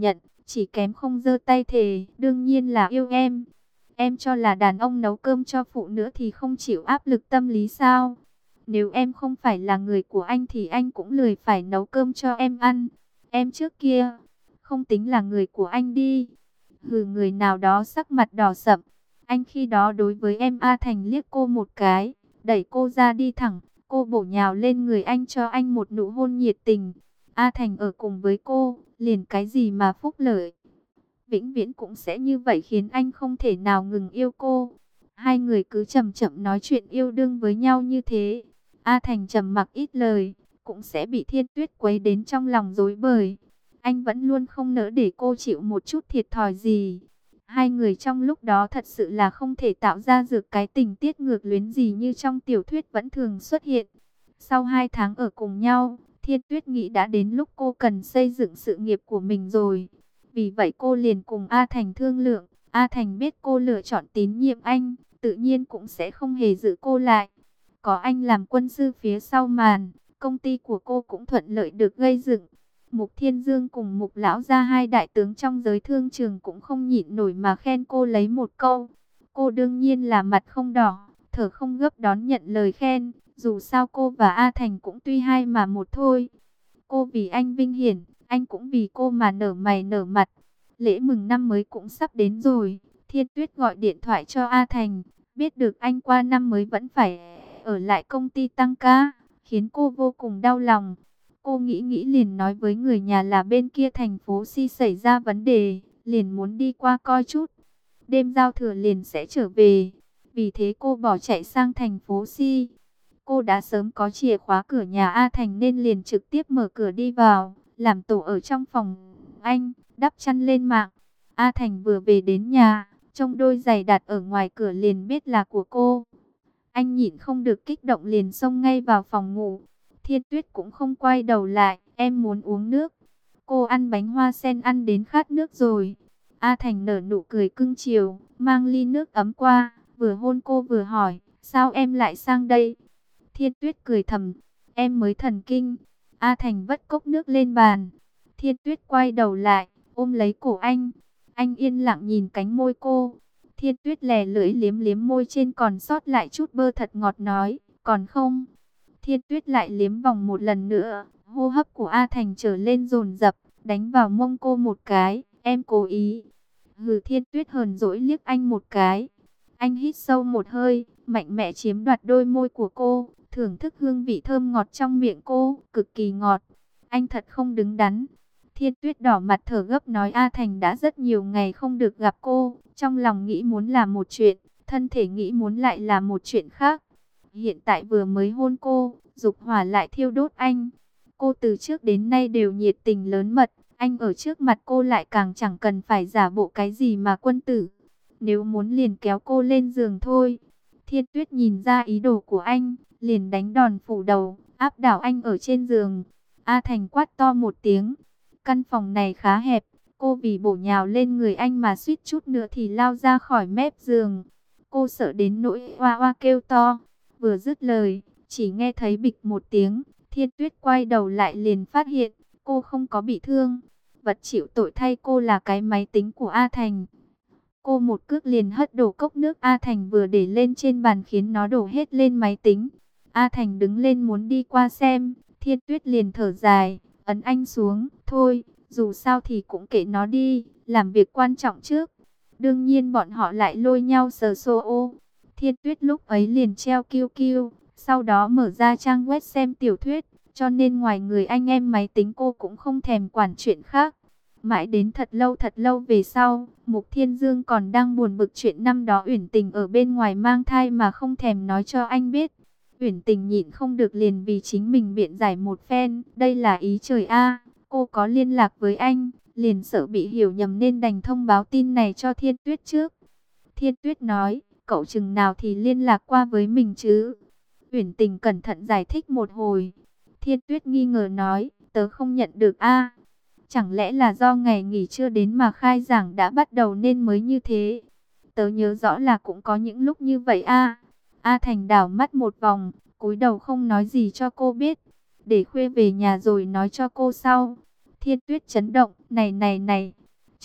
chỉ kém không giơ tay thề, đương nhiên là yêu em. Em cho là đàn ông nấu cơm cho phụ nữ thì không chịu áp lực tâm lý sao? Nếu em không phải là người của anh thì anh cũng lười phải nấu cơm cho em ăn. Em trước kia không tính là người của anh đi. Hừ, người nào đó sắc mặt đỏ sậm. Anh khi đó đối với em. A Thành liếc cô một cái, đẩy cô ra đi thẳng. Cô bổ nhào lên người anh cho anh một nụ hôn nhiệt tình. A Thành ở cùng với cô, liền cái gì mà phúc lợi, vĩnh viễn cũng sẽ như vậy, khiến anh không thể nào ngừng yêu cô. Hai người cứ chậm chậm nói chuyện yêu đương với nhau như thế. A Thành trầm mặc ít lời, cũng sẽ bị Thiên Tuyết quấy đến trong lòng rối bời. Anh vẫn luôn không nỡ để cô chịu một chút thiệt thòi gì. Hai người trong lúc đó thật sự là không thể tạo ra được cái tình tiết ngược luyến gì như trong tiểu thuyết vẫn thường xuất hiện. Sau 2 tháng ở cùng nhau, Thiên Tuyết nghĩ đã đến lúc cô cần xây dựng sự nghiệp của mình rồi. Vì vậy cô liền cùng A Thành thương lượng. A Thành biết cô lựa chọn tín nhiệm anh, tự nhiên cũng sẽ không hề giữ cô lại. Có anh làm quân sư phía sau màn, công ty của cô cũng thuận lợi được gây dựng. Mục Thiên Dương cùng Mục Lão gia, hai đại tướng trong giới thương trường, cũng không nhịn nổi mà khen cô lấy một câu. Cô đương nhiên là mặt không đỏ, thở không gấp đón nhận lời khen. Dù sao cô và A Thành cũng tuy hai mà một thôi. Cô vì anh vinh hiển, anh cũng vì cô mà nở mày nở mặt. Lễ mừng năm mới cũng sắp đến rồi. Thiên Tuyết gọi điện thoại cho A Thành, biết được anh qua năm mới vẫn phải ở lại công ty tăng ca, khiến cô vô cùng đau lòng. Cô nghĩ nghĩ liền nói với người nhà là bên kia thành phố Si xảy ra vấn đề, liền muốn đi qua coi chút. Đêm giao thừa liền sẽ trở về. Vì thế cô bỏ chạy sang thành phố Si. Cô đã sớm có chìa khóa cửa nhà A Thành nên liền trực tiếp mở cửa đi vào, làm tổ ở trong phòng anh, đắp chăn lên mạng. A Thành vừa về đến nhà, trông đôi giày đặt ở ngoài cửa liền biết là của cô. Anh nhịn không được kích động liền xông ngay vào phòng ngủ. Thiên Tuyết cũng không quay đầu lại, em muốn uống nước. Cô ăn bánh hoa sen ăn đến khát nước rồi. A Thành nở nụ cười cưng chiều, mang ly nước ấm qua, vừa hôn cô vừa hỏi, sao em lại sang đây? Thiên Tuyết cười thầm, em mới thần kinh. A Thành vất cốc nước lên bàn. Thiên Tuyết quay đầu lại, ôm lấy cổ anh. Anh yên lặng nhìn cánh môi cô. Thiên Tuyết lè lưỡi liếm liếm môi trên còn sót lại chút bơ thật ngọt, nói, còn không. Thiên Tuyết lại liếm vòng một lần nữa. Hô hấp của A Thành trở lên dồn dập, đánh vào mông cô một cái, em cố ý. Hừ, Thiên Tuyết hờn dỗi liếc anh một cái. Anh hít sâu một hơi, mạnh mẽ chiếm đoạt đôi môi của cô, thưởng thức hương vị thơm ngọt trong miệng cô, cực kỳ ngọt. Anh thật không đứng đắn. Thiên Tuyết đỏ mặt thở gấp nói A Thành đã rất nhiều ngày không được gặp cô, trong lòng nghĩ muốn là một chuyện, thân thể nghĩ muốn lại là một chuyện khác. Hiện tại vừa mới hôn cô, dục hỏa lại thiêu đốt anh. Cô từ trước đến nay đều nhiệt tình lớn mật, anh ở trước mặt cô lại càng chẳng cần phải giả bộ cái gì mà quân tử. Nếu muốn liền kéo cô lên giường thôi. Thiên Tuyết nhìn ra ý đồ của anh, liền đánh đòn phủ đầu, áp đảo anh ở trên giường. A Thành quát to một tiếng. Căn phòng này khá hẹp, cô vì bổ nhào lên người anh mà suýt chút nữa thì lao ra khỏi mép giường. Cô sợ đến nỗi oa oa kêu to. Vừa dứt lời, chỉ nghe thấy bịch một tiếng. Thiên Tuyết quay đầu lại liền phát hiện cô không có bị thương. Vật chịu tội thay cô là cái máy tính của A Thành. Cô một cước liền hất đổ cốc nước A Thành vừa để lên trên bàn, khiến nó đổ hết lên máy tính. A Thành đứng lên muốn đi qua xem, Thiên Tuyết liền thở dài, ấn anh xuống. Thôi, dù sao thì cũng kệ nó đi, làm việc quan trọng trước. Đương nhiên bọn họ lại lôi nhau sờ xô ô. Thiên Tuyết lúc ấy liền treo QQ, sau đó mở ra trang web xem tiểu thuyết, cho nên ngoài người anh em máy tính cô cũng không thèm quản chuyện khác. Mãi đến thật lâu về sau, Mục Thiên Dương còn đang buồn bực chuyện năm đó Uyển Tình ở bên ngoài mang thai mà không thèm nói cho anh biết. Uyển Tình nhịn không được liền vì chính mình biện giải một phen, đây là ý trời a. Cô có liên lạc với anh, liền sợ bị hiểu nhầm nên đành thông báo tin này cho Thiên Tuyết trước. Thiên Tuyết nói, cậu chừng nào thì liên lạc qua với mình chứ? Uyển Tình cẩn thận giải thích một hồi. Thiên Tuyết nghi ngờ nói, tớ không nhận được a. Chẳng lẽ là do ngày nghỉ chưa đến mà khai giảng đã bắt đầu nên mới như thế? Tớ nhớ rõ là cũng có những lúc như vậy a. A Thành đảo mắt một vòng, cúi đầu không nói gì cho cô biết. Để khuya về nhà rồi nói cho cô sau. Thiên Tuyết chấn động, này,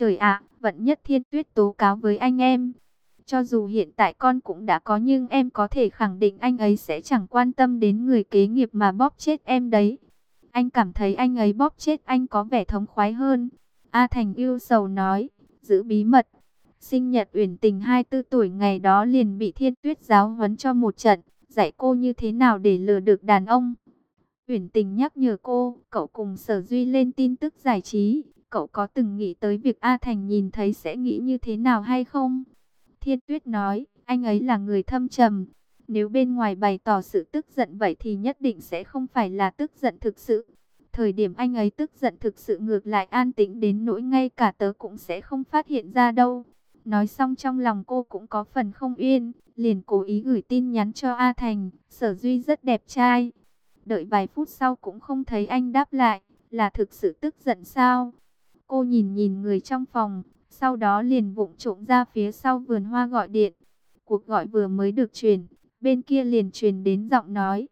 Trời ạ, Vận Nhất Thiên Tuyết tố cáo với anh em. Cho dù hiện tại con cũng đã có nhưng em có thể khẳng định anh ấy sẽ chẳng quan tâm đến người kế nghiệp mà bóp chết em đấy. Anh cảm thấy anh ấy bóp chết anh có vẻ thống khoái hơn. A Thành ưu sầu nói, giữ bí mật. Sinh nhật Uyển Tình 24 tuổi ngày đó liền bị Thiên Tuyết giáo huấn cho một trận, dạy cô như thế nào để lừa được đàn ông. Uyển Tình nhắc nhở cô, cậu cùng Sở Duy lên tin tức giải trí, cậu có từng nghĩ tới việc A Thành nhìn thấy sẽ nghĩ như thế nào hay không? Thiên Tuyết nói, anh ấy là người thâm trầm. Nếu bên ngoài bày tỏ sự tức giận vậy thì nhất định sẽ không phải là tức giận thực sự. Thời điểm anh ấy tức giận thực sự ngược lại an tĩnh đến nỗi ngay cả tớ cũng sẽ không phát hiện ra đâu. Nói xong trong lòng cô cũng có phần không yên, liền cố ý gửi tin nhắn cho A Thành, Sở Duy rất đẹp trai. Đợi vài phút sau cũng không thấy anh đáp lại, là thực sự tức giận sao? Cô nhìn nhìn người trong phòng, sau đó liền vụng trộm ra phía sau vườn hoa gọi điện. Cuộc gọi vừa mới được truyền, bên kia liền truyền đến giọng nói,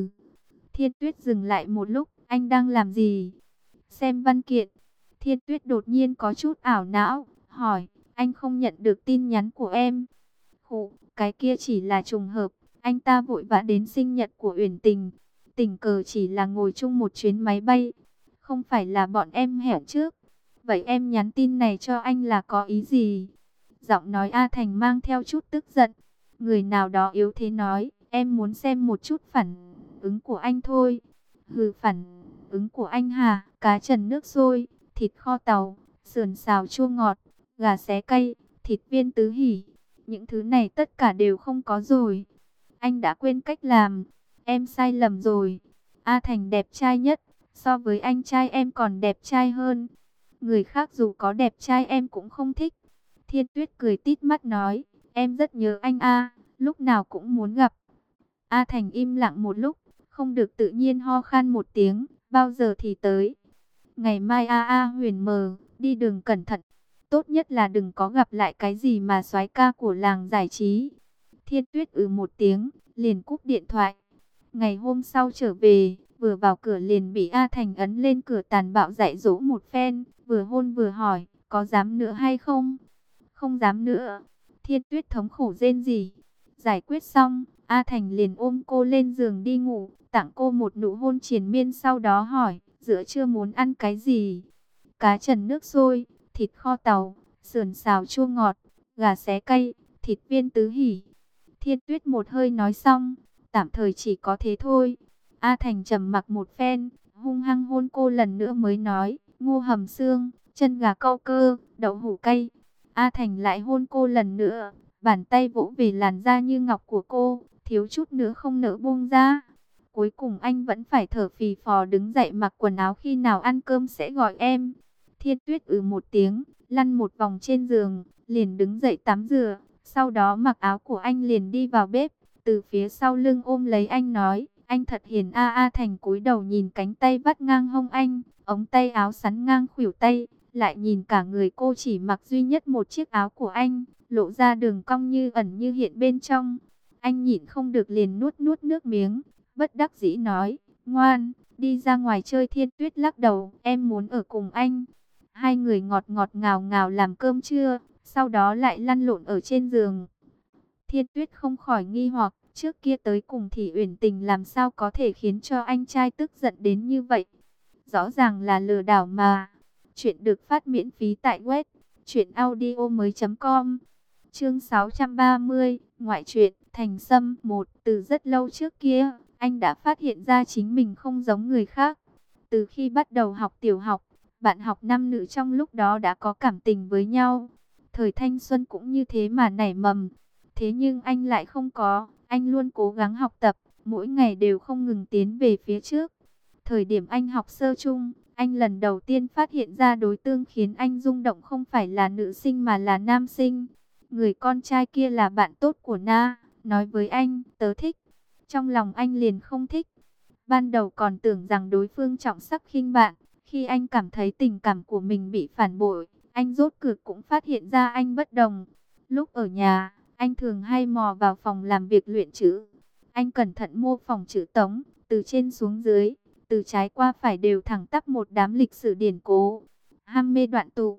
Thiên Tuyết dừng lại một lúc, anh đang làm gì? Xem văn kiện. Thiên Tuyết đột nhiên có chút ảo não, hỏi, anh không nhận được tin nhắn của em. Khụ, cái kia chỉ là trùng hợp, anh ta vội vã đến sinh nhật của Uyển Tình. Tình cờ chỉ là ngồi chung một chuyến máy bay, không phải là bọn em hẹn trước. Vậy em nhắn tin này cho anh là có ý gì? Giọng nói A Thành mang theo chút tức giận. Người nào đó yếu thế nói, em muốn xem một chút phản ứng của anh thôi. Hừ, phản ứng của anh hả? Cá trần nước sôi, thịt kho tàu, sườn xào chua ngọt, gà xé cay, thịt viên tứ hỉ. Những thứ này tất cả đều không có rồi. Anh đã quên cách làm. Em sai lầm rồi. A Thành đẹp trai nhất. So với anh trai em còn đẹp trai hơn. Người khác dù có đẹp trai em cũng không thích. Thiên Tuyết cười tít mắt nói, em rất nhớ anh A, lúc nào cũng muốn gặp. A Thành im lặng một lúc, không được tự nhiên ho khan một tiếng, bao giờ thì tới. Ngày mai Huyền mờ, đi đường cẩn thận. Tốt nhất là đừng có gặp lại cái gì mà soái ca của làng giải trí. Thiên Tuyết một tiếng, liền cúp điện thoại. Ngày hôm sau trở về, vừa vào cửa liền bị A Thành ấn lên cửa tàn bạo dạy dỗ một phen, vừa hôn vừa hỏi, có dám nữa hay không? Không dám nữa. Thiên Tuyết thống khổ rên rỉ. Giải quyết xong, A Thành liền ôm cô lên giường đi ngủ, tặng cô một nụ hôn triền miên, sau đó hỏi, giữa trưa muốn ăn cái gì? Cá trần nước sôi, thịt kho tàu, sườn xào chua ngọt, gà xé cay, thịt viên tứ hỉ. Thiên Tuyết một hơi nói xong, tạm thời chỉ có thế thôi. A Thành trầm mặc một phen, hung hăng hôn cô lần nữa mới nói, ngô hầm xương, chân gà câu cơ, đậu hũ cay. A Thành lại hôn cô lần nữa, bàn tay vỗ về làn da như ngọc của cô, thiếu chút nữa không nỡ buông ra. Cuối cùng anh vẫn phải thở phì phò đứng dậy mặc quần áo, khi nào ăn cơm sẽ gọi em. Thiên Tuyết một tiếng, lăn một vòng trên giường, liền đứng dậy tắm rửa, sau đó mặc áo của anh liền đi vào bếp, từ phía sau lưng ôm lấy anh nói, anh thật hiền a. A Thành cúi đầu nhìn cánh tay vắt ngang hông anh, ống tay áo sắn ngang khuỷu tay, lại nhìn cả người cô chỉ mặc duy nhất một chiếc áo của anh, lộ ra đường cong như ẩn như hiện bên trong. Anh nhịn không được liền nuốt nuốt nước miếng, bất đắc dĩ nói, ngoan, đi ra ngoài chơi. Thiên Tuyết lắc đầu, em muốn ở cùng anh. Hai người ngọt ngọt ngào ngào làm cơm trưa, sau đó lại lăn lộn ở trên giường. Thiên Tuyết không khỏi nghi hoặc, trước kia tới cùng thì Uyển Tình làm sao có thể khiến cho anh trai tức giận đến như vậy. Rõ ràng là lừa đảo mà. Chuyện được phát miễn phí tại web truyệnaudiomoi.com. Chương 630, ngoại truyện, Thành Sâm. Một, từ rất lâu trước kia, anh đã phát hiện ra chính mình không giống người khác. Từ khi bắt đầu học tiểu học, bạn học nam nữ trong lúc đó đã có cảm tình với nhau. Thời thanh xuân cũng như thế mà nảy mầm. Thế nhưng anh lại không có, anh luôn cố gắng học tập, mỗi ngày đều không ngừng tiến về phía trước. Thời điểm anh học sơ trung, anh lần đầu tiên phát hiện ra đối tượng khiến anh rung động không phải là nữ sinh mà là nam sinh. Người con trai kia là bạn tốt của Na, nói với anh, tớ thích. Trong lòng anh liền không thích. Ban đầu còn tưởng rằng đối phương trọng sắc khinh bạn. Khi anh cảm thấy tình cảm của mình bị phản bội, anh rốt cuộc cũng phát hiện ra anh bất đồng. Lúc ở nhà, anh thường hay mò vào phòng làm việc luyện chữ. Anh cẩn thận mô phỏng chữ Tống, từ trên xuống dưới, từ trái qua phải đều thẳng tắp một đám lịch sử điển cố. Ham mê đoạn tụ.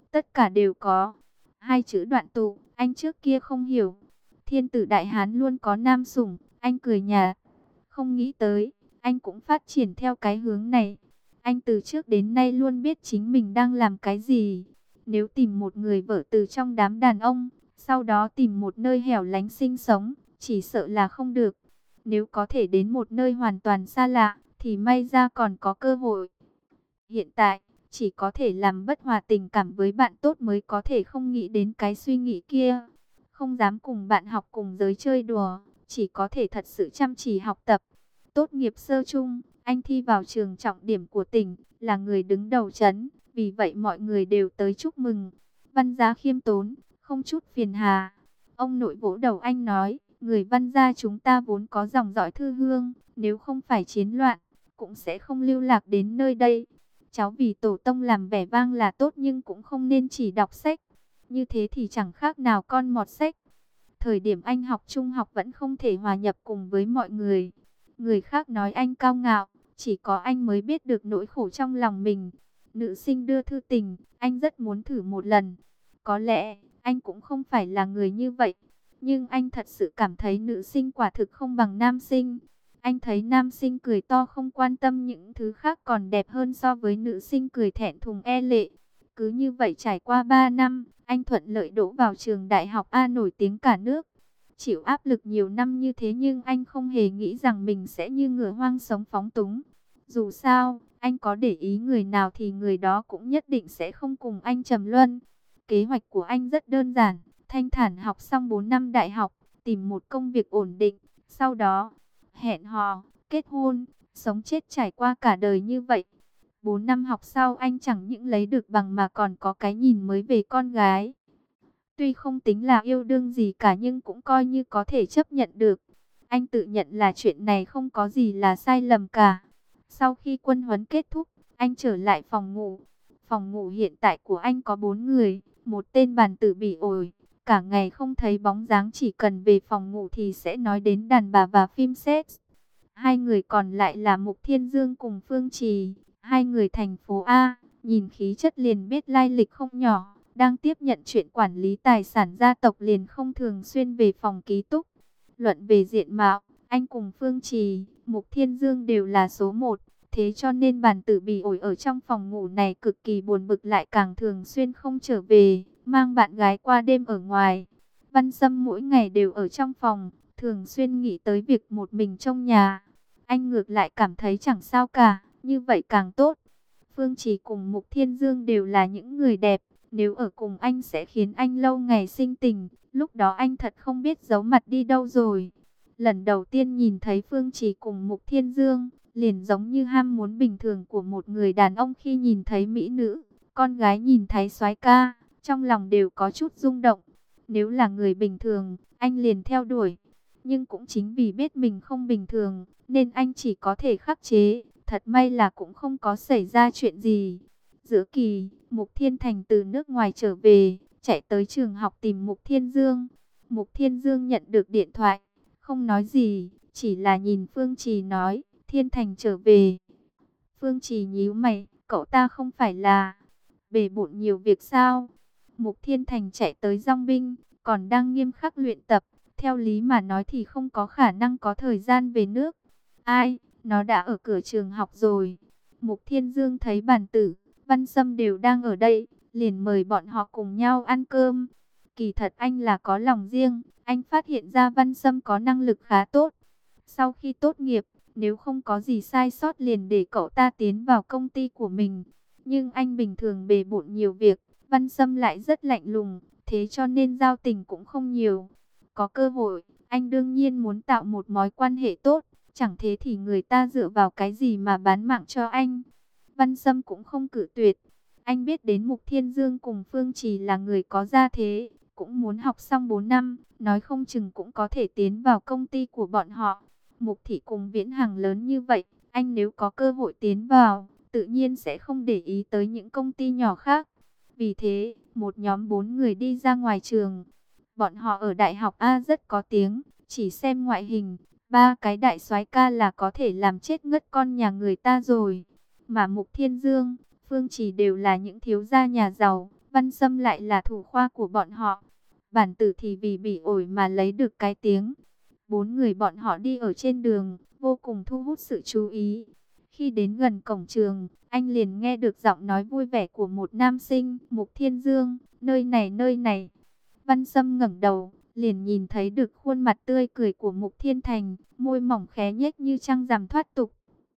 tất cả đều có. Hai chữ đoạn tụ, anh trước kia không hiểu. Thiên tử đại hán luôn có nam sủng, anh cười nhạt. Không nghĩ tới, anh cũng phát triển theo cái hướng này. Anh từ trước đến nay luôn biết chính mình đang làm cái gì. Nếu tìm một người vợ từ trong đám đàn ông, sau đó tìm một nơi hẻo lánh sinh sống, chỉ sợ là không được. Nếu có thể đến một nơi hoàn toàn xa lạ, thì may ra còn có cơ hội. Hiện tại, chỉ có thể làm bất hòa tình cảm với bạn tốt mới có thể không nghĩ đến cái suy nghĩ kia. Không dám cùng bạn học cùng giới chơi đùa, chỉ có thể thật sự chăm chỉ học tập. Tốt nghiệp sơ chung, anh thi vào trường trọng điểm của tỉnh, là người đứng đầu trấn, vì vậy mọi người đều tới chúc mừng. Văn gia khiêm tốn, không chút phiền hà. Ông nội vỗ đầu anh nói, người Văn gia chúng ta vốn có dòng dõi thư hương, nếu không phải chiến loạn, cũng sẽ không lưu lạc đến nơi đây. Cháu vì tổ tông làm vẻ vang là tốt nhưng cũng không nên chỉ đọc sách. Như thế thì chẳng khác nào con mọt sách. Thời điểm anh học trung học vẫn không thể hòa nhập cùng với mọi người. Người khác nói anh cao ngạo, chỉ có anh mới biết được nỗi khổ trong lòng mình. Nữ sinh đưa thư tình, anh rất muốn thử một lần. Có lẽ, anh cũng không phải là người như vậy. Nhưng anh thật sự cảm thấy nữ sinh quả thực không bằng nam sinh. Anh thấy nam sinh cười to không quan tâm những thứ khác còn đẹp hơn so với nữ sinh cười thẹn thùng e lệ. Cứ như vậy trải qua 3 năm, anh thuận lợi đỗ vào trường đại học A nổi tiếng cả nước. Chịu áp lực nhiều năm như thế nhưng anh không hề nghĩ rằng mình sẽ như ngựa hoang sống phóng túng. Dù sao, anh có để ý người nào thì người đó cũng nhất định sẽ không cùng anh trầm luân. Kế hoạch của anh rất đơn giản, thanh thản học xong 4 năm đại học, tìm một công việc ổn định, sau đó hẹn hò, kết hôn, sống chết trải qua cả đời như vậy. 4 năm học sau anh chẳng những lấy được bằng mà còn có cái nhìn mới về con gái. Tuy không tính là yêu đương gì cả nhưng cũng coi như có thể chấp nhận được. Anh tự nhận là chuyện này không có gì là sai lầm cả. Sau khi quân huấn kết thúc, anh trở lại phòng ngủ. Phòng ngủ hiện tại của anh có 4 người, một tên bàn tử bị ổi. Cả ngày không thấy bóng dáng, chỉ cần về phòng ngủ thì sẽ nói đến đàn bà và phim sex. Hai người còn lại là Mục Thiên Dương cùng Phương Trì, hai người thành phố A, nhìn khí chất liền biết lai lịch không nhỏ, đang tiếp nhận chuyện quản lý tài sản gia tộc liền không thường xuyên về phòng ký túc. Luận về diện mạo, anh cùng Phương Trì, Mục Thiên Dương đều là số 1, thế cho nên bàn tử bị ổi ở trong phòng ngủ này cực kỳ buồn bực, lại càng thường xuyên không trở về, mang bạn gái qua đêm ở ngoài. Văn Sâm mỗi ngày đều ở trong phòng, thường xuyên nghĩ tới việc một mình trong nhà. Anh ngược lại cảm thấy chẳng sao cả, như vậy càng tốt. Phương Trì cùng Mục Thiên Dương đều là những người đẹp, nếu ở cùng anh sẽ khiến anh lâu ngày sinh tình, lúc đó anh thật không biết giấu mặt đi đâu rồi. Lần đầu tiên nhìn thấy Phương Trì cùng Mục Thiên Dương, liền giống như ham muốn bình thường của một người đàn ông khi nhìn thấy mỹ nữ, con gái nhìn thấy soái ca, trong lòng đều có chút rung động. Nếu là người bình thường, anh liền theo đuổi. Nhưng cũng chính vì biết mình không bình thường, nên anh chỉ có thể khắc chế. Thật may là cũng không có xảy ra chuyện gì. Giữa kỳ, Mục Thiên Thành từ nước ngoài trở về, chạy tới trường học tìm Mục Thiên Dương. Mục Thiên Dương nhận được điện thoại, không nói gì, chỉ là nhìn Phương Trì nói, Thiên Thành trở về. Phương Trì nhíu mày, cậu ta không phải là bể bộn nhiều việc sao? Mục Thiên Thành chạy tới dong binh, còn đang nghiêm khắc luyện tập. Theo lý mà nói thì không có khả năng có thời gian về nước. Ai, nó đã ở cửa trường học rồi. Mục Thiên Dương thấy Bàn Tử, Văn Sâm đều đang ở đây, liền mời bọn họ cùng nhau ăn cơm. Kỳ thật anh là có lòng riêng, anh phát hiện ra Văn Sâm có năng lực khá tốt. Sau khi tốt nghiệp, nếu không có gì sai sót liền để cậu ta tiến vào công ty của mình. Nhưng anh bình thường bề bộn nhiều việc, Văn Sâm lại rất lạnh lùng, thế cho nên giao tình cũng không nhiều. Có cơ hội, anh đương nhiên muốn tạo một mối quan hệ tốt, chẳng thế thì người ta dựa vào cái gì mà bán mạng cho anh. Văn Sâm cũng không cự tuyệt. Anh biết đến Mục Thiên Dương cùng Phương Trì là người có gia thế, cũng muốn học xong 4 năm, nói không chừng cũng có thể tiến vào công ty của bọn họ. Mục Thị cùng Viễn Hằng lớn như vậy, anh nếu có cơ hội tiến vào, tự nhiên sẽ không để ý tới những công ty nhỏ khác. Vì thế, một nhóm 4 người đi ra ngoài trường. Bọn họ ở đại học A rất có tiếng, chỉ xem ngoại hình, 3 cái đại soái ca là có thể làm chết ngất con nhà người ta rồi. Mà Mục Thiên Dương, Phương Trì đều là những thiếu gia nhà giàu, Văn Sâm lại là thủ khoa của bọn họ. Bản tử thì vì bị ổi mà lấy được cái tiếng. Bốn người bọn họ đi ở trên đường, vô cùng thu hút sự chú ý. Khi đến gần cổng trường, anh liền nghe được giọng nói vui vẻ của một nam sinh, Mục Thiên Dương, nơi này nơi này. Văn Sâm ngẩng đầu, liền nhìn thấy được khuôn mặt tươi cười của Mục Thiên Thành, môi mỏng khé nhếch như trăng rằm thoát tục.